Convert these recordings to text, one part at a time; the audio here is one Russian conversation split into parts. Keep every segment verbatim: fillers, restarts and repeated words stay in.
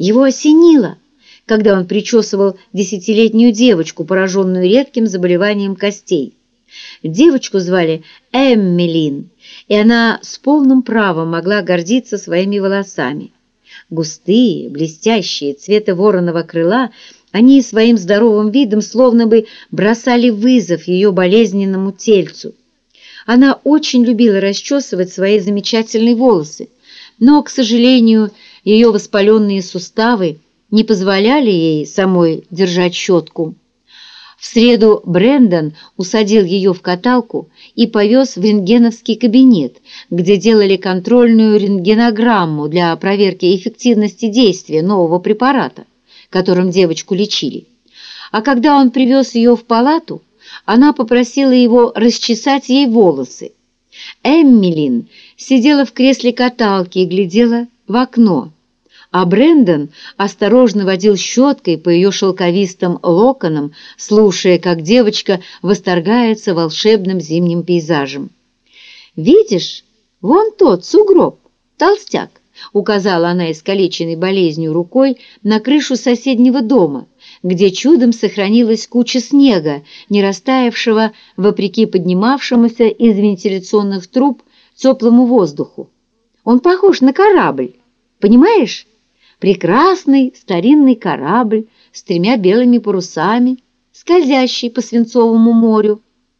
Его осенило, когда он причесывал десятилетнюю девочку, пораженную редким заболеванием костей. Девочку звали Эммелин, и она с полным правом могла гордиться своими волосами. Густые, блестящие, цвета вороного крыла, они своим здоровым видом словно бы бросали вызов ее болезненному тельцу. Она очень любила расчесывать свои замечательные волосы, но, к сожалению, ее воспаленные суставы не позволяли ей самой держать щетку. В среду Брэндон усадил ее в каталку и повез в рентгеновский кабинет, где делали контрольную рентгенограмму для проверки эффективности действия нового препарата, которым девочку лечили. А когда он привез ее в палату, она попросила его расчесать ей волосы. Эммелин сидела в кресле каталки и глядела в окно, а Брэндон осторожно водил щеткой по ее шелковистым локонам, слушая, как девочка восторгается волшебным зимним пейзажем. «Видишь, вон тот сугроб, толстяк», — указала она искалеченной болезнью рукой на крышу соседнего дома, где чудом сохранилась куча снега, не растаявшего вопреки поднимавшемуся из вентиляционных труб теплому воздуху. «Он похож на корабль, понимаешь? Прекрасный старинный корабль с тремя белыми парусами, скользящий по свинцовому морю».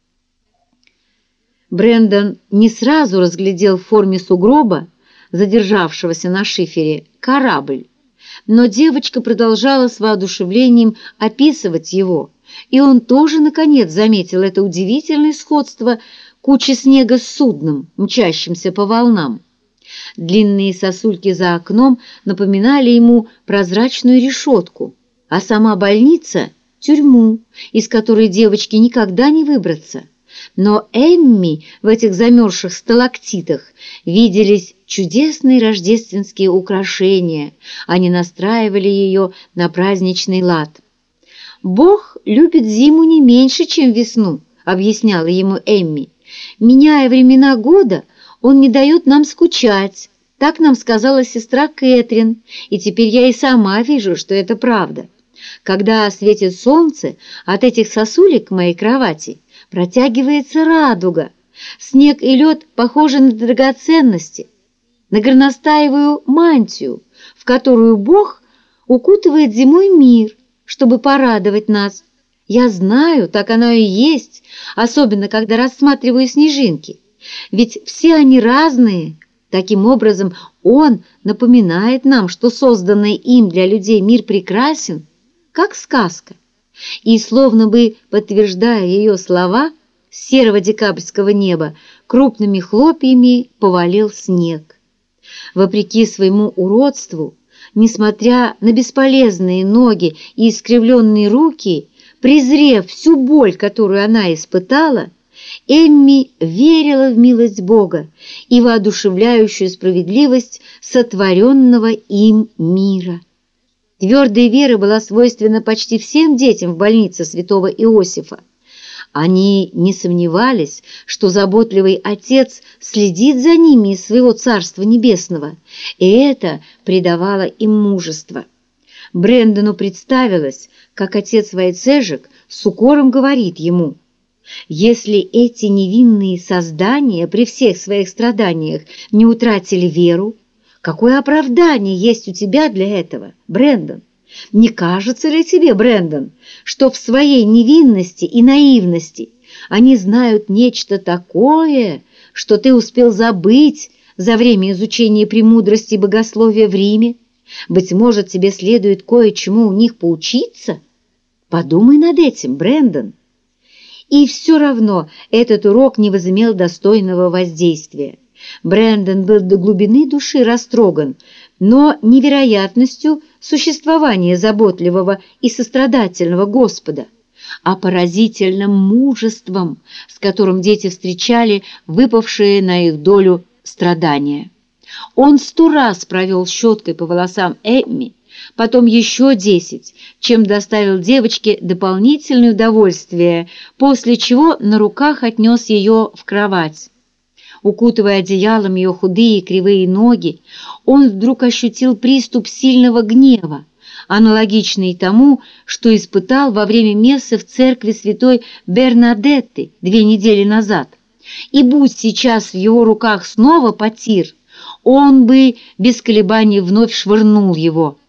Брэндон не сразу разглядел в форме сугроба, задержавшегося на шифере, корабль, но девочка продолжала с воодушевлением описывать его, и он тоже, наконец, заметил это удивительное сходство кучи снега с судном, мчащимся по волнам. Длинные сосульки за окном напоминали ему прозрачную решетку, а сама больница — тюрьму, из которой девочке никогда не выбраться. Но Эмми в этих замерзших сталактитах виделись чудесные рождественские украшения, они настраивали ее на праздничный лад. «Бог любит зиму не меньше, чем весну», — объясняла ему Эмми. «Меняя времена года, Он не дает нам скучать. Так нам сказала сестра Кэтрин, и теперь я и сама вижу, что это правда. Когда светит солнце, от этих сосулек к моей кровати протягивается радуга. Снег и лед похожи на драгоценности, на горностаевую мантию, в которую Бог укутывает зимой мир, чтобы порадовать нас. Я знаю, так оно и есть, особенно когда рассматриваю снежинки. Ведь все они разные. Таким образом, Он напоминает нам, что созданный им для людей мир прекрасен, как сказка. И, словно бы подтверждая ее слова, с серого декабрьского неба крупными хлопьями повалил снег. Вопреки своему уродству, несмотря на бесполезные ноги и искривленные руки, презрев всю боль, которую она испытала, Эмми верила в милость Бога и воодушевляющую справедливость сотворенного им мира. Твердая вера была свойственна почти всем детям в больнице святого Иосифа. Они не сомневались, что заботливый Отец следит за ними из своего Царства Небесного, и это придавало им мужество. Брэндону представилось, как отец Войцежек с укором говорит ему: «Если эти невинные создания при всех своих страданиях не утратили веру, какое оправдание есть у тебя для этого, Брэндон? Не кажется ли тебе, Брэндон, что в своей невинности и наивности они знают нечто такое, что ты успел забыть за время изучения премудрости и богословия в Риме? Быть может, тебе следует кое-чему у них поучиться? Подумай над этим, Брэндон». И все равно этот урок не возымел достойного воздействия. Брэндон был до глубины души растроган, но невероятностью существования заботливого и сострадательного Господа, а поразительным мужеством, с которым дети встречали выпавшие на их долю страдания. Он сто раз провел щеткой по волосам Эмми, потом еще десять, чем доставил девочке дополнительное удовольствие, после чего на руках отнес ее в кровать. укутывая одеялом ее худые кривые ноги, он вдруг ощутил приступ сильного гнева, аналогичный тому, что испытал во время мессы в церкви святой Бернадетты две недели назад. И будь сейчас в его руках снова потир, он бы без колебаний вновь швырнул его,